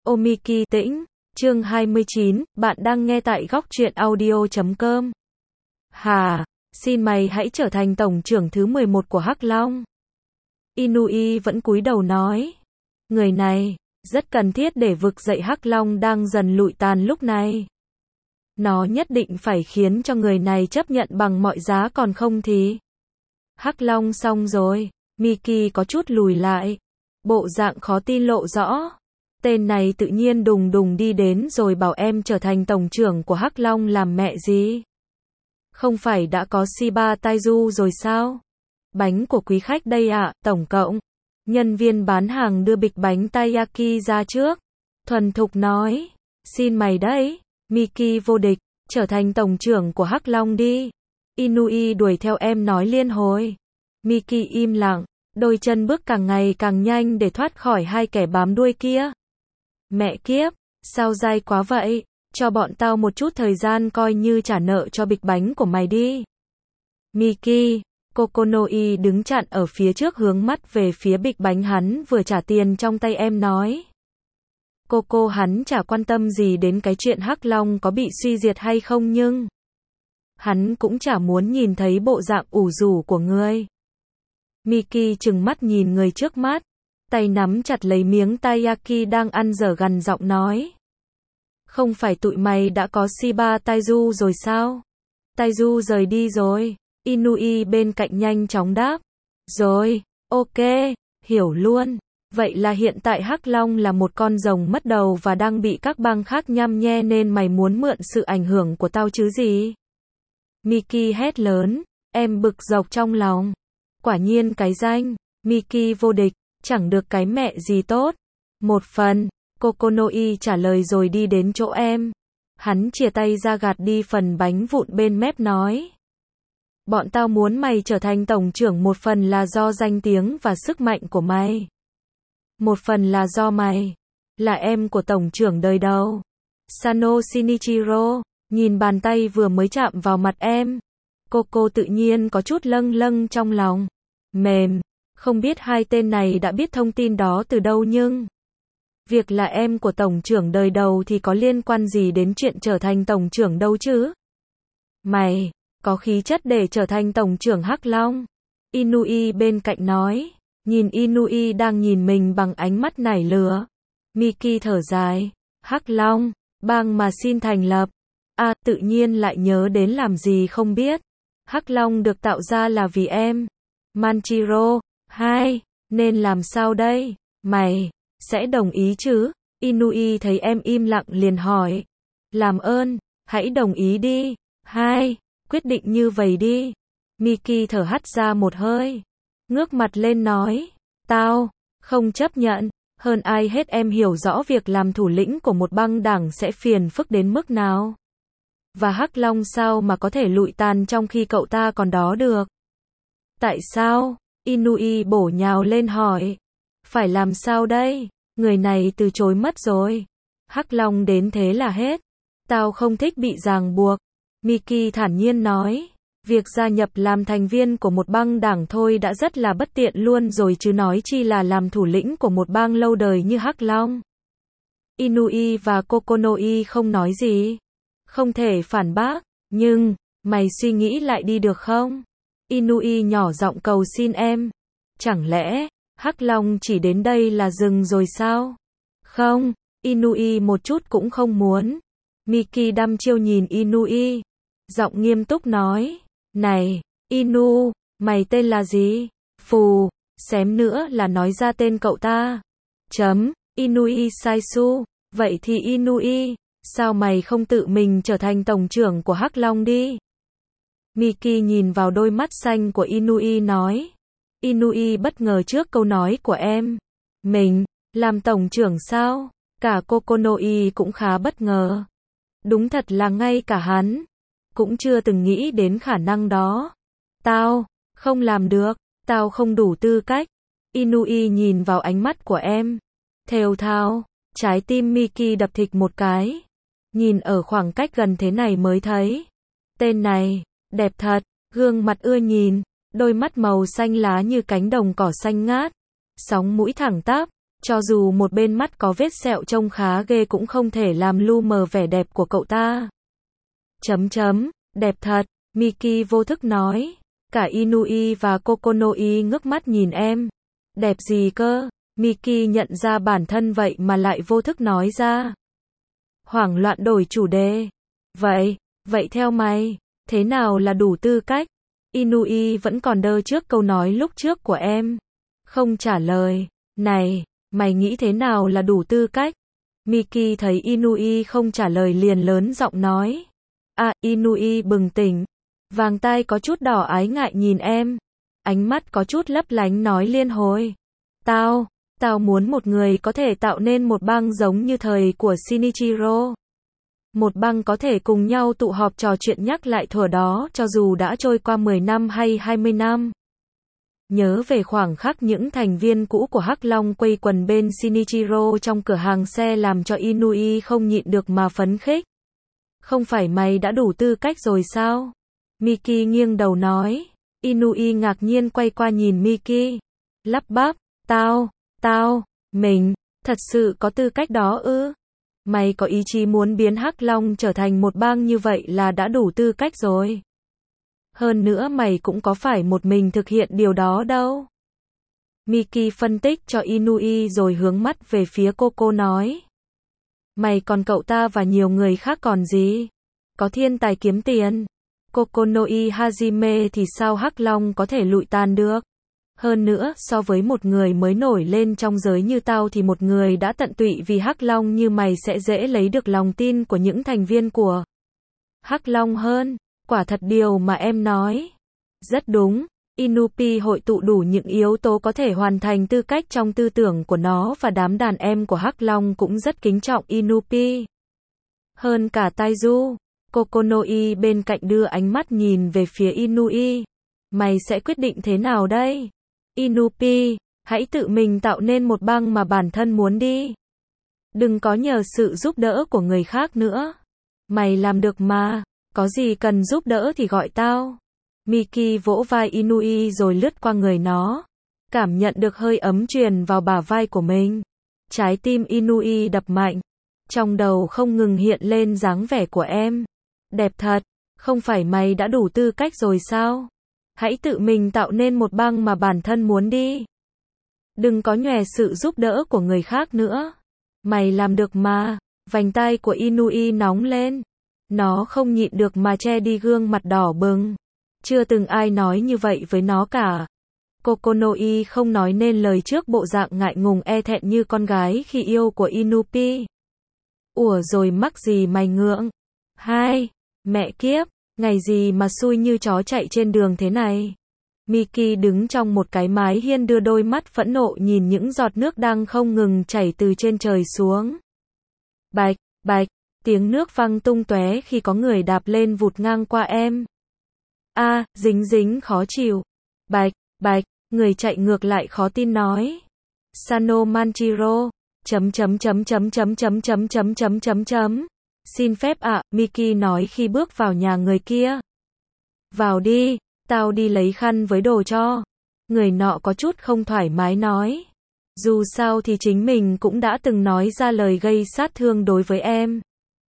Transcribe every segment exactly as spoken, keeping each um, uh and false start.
Omiki Tĩnh, chương hai mươi chín, bạn đang nghe tại góc truyện audio chấm com. Hà, xin mày hãy trở thành tổng trưởng thứ mười một của Hắc Long. Inui vẫn cúi đầu nói. Người này, rất cần thiết để vực dậy Hắc Long đang dần lụi tàn lúc này. Nó nhất định phải khiến cho người này chấp nhận bằng mọi giá, còn không thì... Hắc Long xong rồi, Miki có chút lùi lại. Bộ dạng khó tin lộ rõ. Tên này tự nhiên đùng đùng đi đến rồi bảo em trở thành tổng trưởng của Hắc Long làm mẹ gì? Không phải đã có Shiba Taiju rồi sao? Bánh của quý khách đây ạ, tổng cộng. Nhân viên bán hàng đưa bịch bánh taiyaki ra trước. Thuần thục nói. Xin mày đấy, Miki vô địch, trở thành tổng trưởng của Hắc Long đi. Inui đuổi theo em nói liên hồi. Miki im lặng, đôi chân bước càng ngày càng nhanh để thoát khỏi hai kẻ bám đuôi kia. Mẹ kiếp, sao dai quá vậy? Cho bọn tao một chút thời gian coi như trả nợ cho bịch bánh của mày đi. Miki, Kokonoi đứng chặn ở phía trước hướng mắt về phía bịch bánh hắn vừa trả tiền trong tay em nói. Coco hắn chả quan tâm gì đến cái chuyện Hắc Long có bị suy diệt hay không, nhưng hắn cũng chả muốn nhìn thấy bộ dạng ủ rũ của ngươi. Miki trừng mắt nhìn người trước mắt, tay nắm chặt lấy miếng taiyaki đang ăn dở gằn giọng nói. Không phải tụi mày đã có Shiba Taiju rồi sao? Taiju rời đi rồi. Inui bên cạnh nhanh chóng đáp. Rồi, ok, hiểu luôn. Vậy là hiện tại Hắc Long là một con rồng mất đầu và đang bị các bang khác nhăm nhe nên mày muốn mượn sự ảnh hưởng của tao chứ gì? Miki hét lớn, em bực dọc trong lòng. Quả nhiên cái danh, Miki vô địch, chẳng được cái mẹ gì tốt. Một phần, Kokonoi trả lời rồi đi đến chỗ em. Hắn chìa tay ra gạt đi phần bánh vụn bên mép nói. Bọn tao muốn mày trở thành tổng trưởng một phần là do danh tiếng và sức mạnh của mày. Một phần là do mày, là em của tổng trưởng đời đầu. Sano Shinichiro, nhìn bàn tay vừa mới chạm vào mặt em. Coco tự nhiên có chút lâng lâng trong lòng. Mềm, không biết hai tên này đã biết thông tin đó từ đâu, nhưng việc là em của tổng trưởng đời đầu thì có liên quan gì đến chuyện trở thành tổng trưởng đâu chứ? Mày có khí chất để trở thành tổng trưởng Hắc Long. Inui bên cạnh nói. Nhìn Inui đang nhìn mình bằng ánh mắt nảy lửa. Miki thở dài. Hắc Long, bang mà xin thành lập. À, tự nhiên lại nhớ đến làm gì không biết. Hắc Long được tạo ra là vì em. Manchiro, hai, nên làm sao đây? Mày sẽ đồng ý chứ? Inui thấy em im lặng liền hỏi. Làm ơn, hãy đồng ý đi. Hai, quyết định như vậy đi. Miki thở hắt ra một hơi. Ngước mặt lên nói. Tao không chấp nhận. Hơn ai hết em hiểu rõ việc làm thủ lĩnh của một băng đảng sẽ phiền phức đến mức nào. Và Hắc Long sao mà có thể lụi tàn trong khi cậu ta còn đó được? Tại sao? Inui bổ nhào lên hỏi. Phải làm sao đây? Người này từ chối mất rồi. Hắc Long đến thế là hết. Tao không thích bị ràng buộc. Miki thản nhiên nói. Việc gia nhập làm thành viên của một bang đảng thôi đã rất là bất tiện luôn rồi chứ nói chi là làm thủ lĩnh của một bang lâu đời như Hắc Long. Inui và Kokonoi không nói gì. Không thể phản bác. Nhưng, mày suy nghĩ lại đi được không? Inui nhỏ giọng cầu xin em. Chẳng lẽ, Hắc Long chỉ đến đây là dừng rồi sao? Không, Inui một chút cũng không muốn. Miki đăm chiêu nhìn Inui. Giọng nghiêm túc nói. Này, Inu, mày tên là gì? Phù, xém nữa là nói ra tên cậu ta. Chấm, Inui Saisu. Vậy thì Inui, sao mày không tự mình trở thành tổng trưởng của Hắc Long đi? Miki nhìn vào đôi mắt xanh của Inui nói. Inui bất ngờ trước câu nói của em. Mình, làm tổng trưởng sao? Cả Kokonoi cũng khá bất ngờ. Đúng thật là ngay cả hắn cũng chưa từng nghĩ đến khả năng đó. Tao không làm được, tao không đủ tư cách. Inui nhìn vào ánh mắt của em. Thều thào, trái tim Miki đập thịch một cái. Nhìn ở khoảng cách gần thế này mới thấy. Tên này, đẹp thật, gương mặt ưa nhìn, đôi mắt màu xanh lá như cánh đồng cỏ xanh ngát. Sóng mũi thẳng tắp, Cho dù một bên mắt có vết sẹo trông khá ghê cũng không thể làm lu mờ vẻ đẹp của cậu ta. Chấm chấm, đẹp thật, Miki vô thức nói. Cả Inui và Kokonoi ngước mắt nhìn em. Đẹp gì cơ? Miki nhận ra bản thân vậy mà lại vô thức nói ra. Hoảng loạn đổi chủ đề. Vậy, vậy theo mày, thế nào là đủ tư cách? Inui vẫn còn đơ trước câu nói lúc trước của em. Không trả lời. Này, mày nghĩ thế nào là đủ tư cách? Miki thấy Inui không trả lời liền lớn giọng nói. À, Inui bừng tỉnh. Vàng tai có chút đỏ ái ngại nhìn em. Ánh mắt có chút lấp lánh nói liên hồi. Tao, tao muốn một người có thể tạo nên một bang giống như thời của Shinichiro. Một bang có thể cùng nhau tụ họp trò chuyện nhắc lại thuở đó cho dù đã trôi qua mười năm hay hai mươi năm. Nhớ về khoảng khắc những thành viên cũ của Hắc Long quây quần bên Shinichiro trong cửa hàng xe làm cho Inui không nhịn được mà phấn khích. Không phải mày đã đủ tư cách rồi sao? Miki nghiêng đầu nói. Inui ngạc nhiên quay qua nhìn Miki. Lắp bắp, tao, tao, mình, thật sự có tư cách đó ư? Mày có ý chí muốn biến Hắc Long trở thành một bang như vậy là đã đủ tư cách rồi. Hơn nữa mày cũng có phải một mình thực hiện điều đó đâu. Miki phân tích cho Inui rồi hướng mắt về phía Coco nói. Mày còn cậu ta và nhiều người khác còn gì? Có thiên tài kiếm tiền. Kokonoi Hajime thì sao Hắc Long có thể lụi tàn được? Hơn nữa, so với một người mới nổi lên trong giới như tao thì một người đã tận tụy vì Hắc Long như mày sẽ dễ lấy được lòng tin của những thành viên của Hắc Long hơn. Quả thật điều mà em nói. Rất đúng, Inupi hội tụ đủ những yếu tố có thể hoàn thành tư cách trong tư tưởng của nó và đám đàn em của Hắc Long cũng rất kính trọng Inupi. Hơn cả Taiju, Kokonoi bên cạnh đưa ánh mắt nhìn về phía Inui. Mày sẽ quyết định thế nào đây? Inupi, hãy tự mình tạo nên một bang mà bản thân muốn đi. Đừng có nhờ sự giúp đỡ của người khác nữa. Mày làm được mà, có gì cần giúp đỡ thì gọi tao. Miki vỗ vai Inui rồi lướt qua người nó. Cảm nhận được hơi ấm truyền vào bả vai của mình. Trái tim Inui đập mạnh. Trong đầu không ngừng hiện lên dáng vẻ của em. Đẹp thật, không phải mày đã đủ tư cách rồi sao? Hãy tự mình tạo nên một bang mà bản thân muốn đi. Đừng có nhòe sự giúp đỡ của người khác nữa. Mày làm được mà. Vành tai của Inui nóng lên. Nó không nhịn được mà che đi gương mặt đỏ bừng. Chưa từng ai nói như vậy với nó cả. Kokonoi không nói nên lời trước bộ dạng ngại ngùng e thẹn như con gái khi yêu của Inupi. Ủa rồi mắc gì mày ngượng? Hai, mẹ kiếp, ngày gì mà xui như chó chạy trên đường thế này? Miki đứng trong một cái mái hiên đưa đôi mắt phẫn nộ nhìn những giọt nước đang không ngừng chảy từ trên trời xuống. Bạch, bạch, tiếng nước văng tung tóe khi có người đạp lên vụt ngang qua em. A, à, dính dính khó chịu. Bạch, bạch, người chạy ngược lại khó tin nói. Sano Manchiro, chấm chấm chấm chấm chấm chấm chấm chấm chấm chấm chấm. Xin phép ạ, à, Miki nói khi bước vào nhà người kia. Vào đi, tao đi lấy khăn với đồ cho. Người nọ có chút không thoải mái nói. Dù sao thì chính mình cũng đã từng nói ra lời gây sát thương đối với em.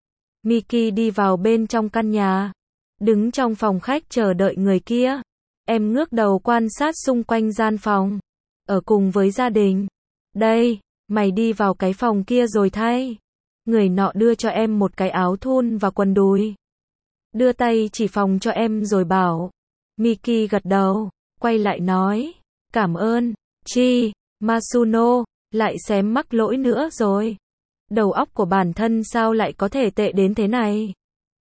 Miki đi vào bên trong căn nhà. Đứng trong phòng khách chờ đợi người kia. Em ngước đầu quan sát xung quanh gian phòng. Ở cùng với gia đình. Đây, mày đi vào cái phòng kia rồi thay. Người nọ đưa cho em một cái áo thun và quần đùi. Đưa tay chỉ phòng cho em rồi bảo. Miki gật đầu, quay lại nói. Cảm ơn, Chi, Masuno, lại xém mắc lỗi nữa rồi. Đầu óc của bản thân sao lại có thể tệ đến thế này?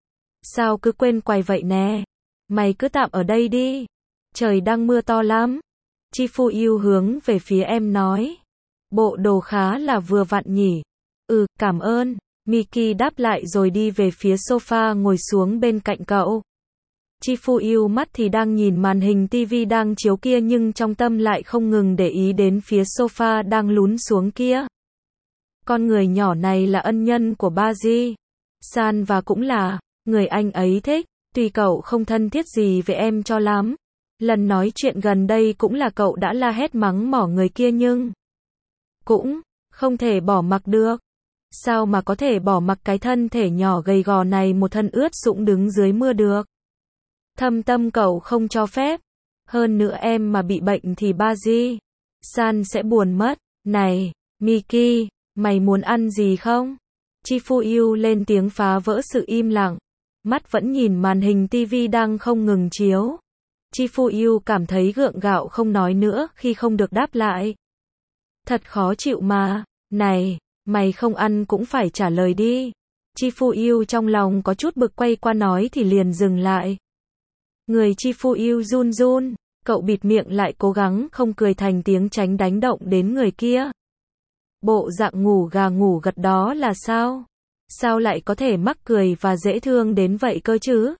Sao cứ quên quay vậy nè? Mày cứ tạm ở đây đi. Trời đang mưa to lắm. Chifu yêu hướng về phía em nói. Bộ đồ khá là vừa vặn nhỉ. Ừ, cảm ơn. Miki đáp lại rồi đi về phía sofa ngồi xuống bên cạnh cậu. Chifu yêu mắt thì đang nhìn màn hình tivi đang chiếu kia nhưng trong tâm lại không ngừng để ý đến phía sofa đang lún xuống kia. Con người nhỏ này là ân nhân của Baji San và cũng là người anh ấy thích, tuy cậu không thân thiết gì với em cho lắm. Lần nói chuyện gần đây cũng là cậu đã la hét mắng mỏ người kia nhưng cũng Không thể bỏ mặc được. Sao mà có thể bỏ mặc cái thân thể nhỏ gầy gò này một thân ướt sũng đứng dưới mưa được? Thâm tâm cậu không cho phép. Hơn nữa em mà bị bệnh thì Baji san sẽ buồn mất. Này, Miki, mày muốn ăn gì không? Chifuyu lên tiếng phá vỡ sự im lặng. Mắt vẫn nhìn màn hình tivi đang không ngừng chiếu. Chifuyu cảm thấy gượng gạo không nói nữa khi không được đáp lại. Thật khó chịu mà. Này, mày không ăn cũng phải trả lời đi. Chifuyu trong lòng có chút bực quay qua nói thì liền dừng lại. Người Chifuyu run run, cậu bịt miệng lại cố gắng không cười thành tiếng tránh đánh động đến người kia. Bộ dạng ngủ gà ngủ gật đó là sao? Sao lại có thể mắc cười và dễ thương đến vậy cơ chứ?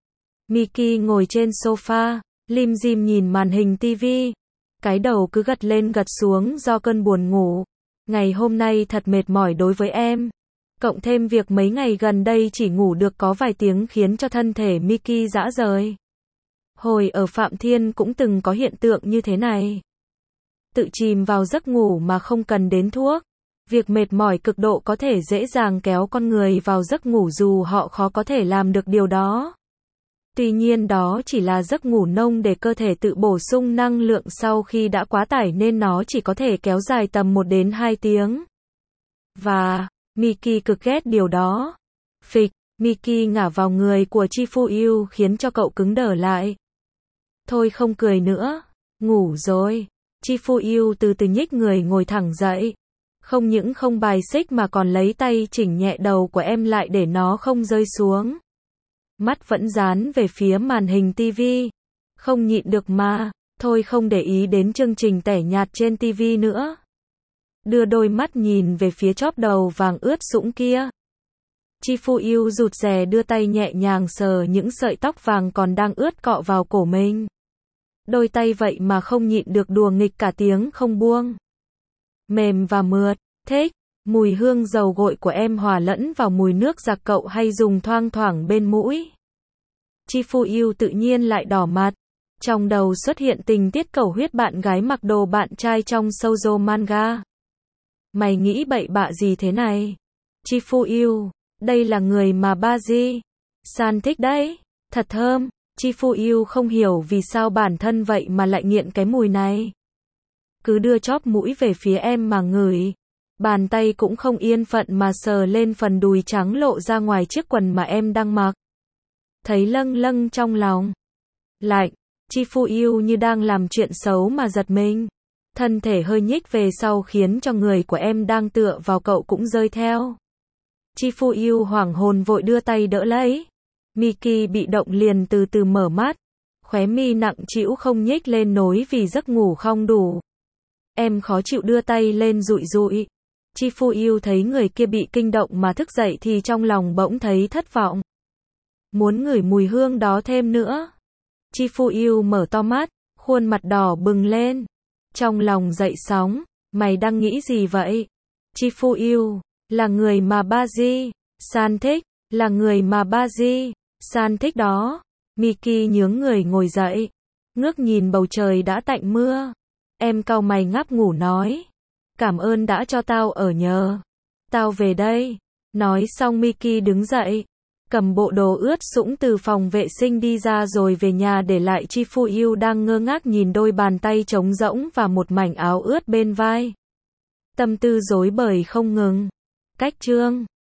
Miki ngồi trên sofa, lim dim nhìn màn hình tivi. Cái đầu cứ gật lên gật xuống do cơn buồn ngủ. Ngày hôm nay thật mệt mỏi đối với em. Cộng thêm việc mấy ngày gần đây chỉ ngủ được có vài tiếng khiến cho thân thể Miki rã rời. Hồi ở Phạm Thiên cũng từng có hiện tượng như thế này. Tự chìm vào giấc ngủ mà không cần đến thuốc. Việc mệt mỏi cực độ có thể dễ dàng kéo con người vào giấc ngủ dù họ khó có thể làm được điều đó. Tuy nhiên đó chỉ là giấc ngủ nông để cơ thể tự bổ sung năng lượng sau khi đã quá tải nên nó chỉ có thể kéo dài tầm một đến hai tiếng. Và, Miki cực ghét điều đó. Phịch, Miki ngả vào người của Chifuyu khiến cho cậu cứng đờ lại. Thôi không cười nữa, ngủ rồi. Chifuyu từ từ nhích người ngồi thẳng dậy. Không những không bài xích mà còn lấy tay chỉnh nhẹ đầu của em lại để nó không rơi xuống. Mắt vẫn dán về phía màn hình tivi. Không nhịn được mà, thôi không để ý đến chương trình tẻ nhạt trên tivi nữa. Đưa đôi mắt nhìn về phía chóp đầu vàng ướt sũng kia. Chifuyu rụt rè đưa tay nhẹ nhàng sờ những sợi tóc vàng còn đang ướt cọ vào cổ mình. Đôi tay vậy mà không nhịn được đùa nghịch cả tiếng không buông. Mềm và mượt, thích. Mùi hương dầu gội của em hòa lẫn vào mùi nước giặt cậu hay dùng thoang thoảng bên mũi. Chifuyu tự nhiên lại đỏ mặt. Trong đầu xuất hiện tình tiết cầu huyết bạn gái mặc đồ bạn trai trong shoujo manga. Mày nghĩ bậy bạ gì thế này? Chifuyu, đây là người mà Baji san thích đấy. Thật thơm. Chifuyu không hiểu vì sao bản thân vậy mà lại nghiện cái mùi này. Cứ đưa chóp mũi về phía em mà ngửi. Bàn tay cũng không yên phận mà sờ lên phần đùi trắng lộ ra ngoài chiếc quần mà em đang mặc. Thấy lâng lâng trong lòng. Lạnh, Chifuyu như đang làm chuyện xấu mà giật mình. Thân thể hơi nhích về sau khiến cho người của em đang tựa vào cậu cũng rơi theo. Chifuyu hoảng hồn vội đưa tay đỡ lấy. Miki bị động liền từ từ mở mắt. Khóe mi nặng trĩu không nhích lên nối vì giấc ngủ không đủ. Em khó chịu đưa tay lên dụi dụi. Chifuyu thấy người kia bị kinh động mà thức dậy thì trong lòng bỗng thấy thất vọng. Muốn ngửi mùi hương đó thêm nữa. Chifuyu mở to mắt, khuôn mặt đỏ bừng lên. Trong lòng dậy sóng, mày đang nghĩ gì vậy? Chifuyu, là người mà Baji san thích, là người mà Baji san thích đó. Miki nhướng người ngồi dậy, ngước nhìn bầu trời đã tạnh mưa. Em cau mày ngáp ngủ nói. Cảm ơn đã cho tao ở nhờ. Tao về đây. Nói xong Miki đứng dậy. Cầm bộ đồ ướt sũng từ phòng vệ sinh đi ra rồi về nhà để lại Chifuyu đang ngơ ngác nhìn đôi bàn tay trống rỗng và một mảnh áo ướt bên vai. Tâm tư rối bời không ngừng. Cách chương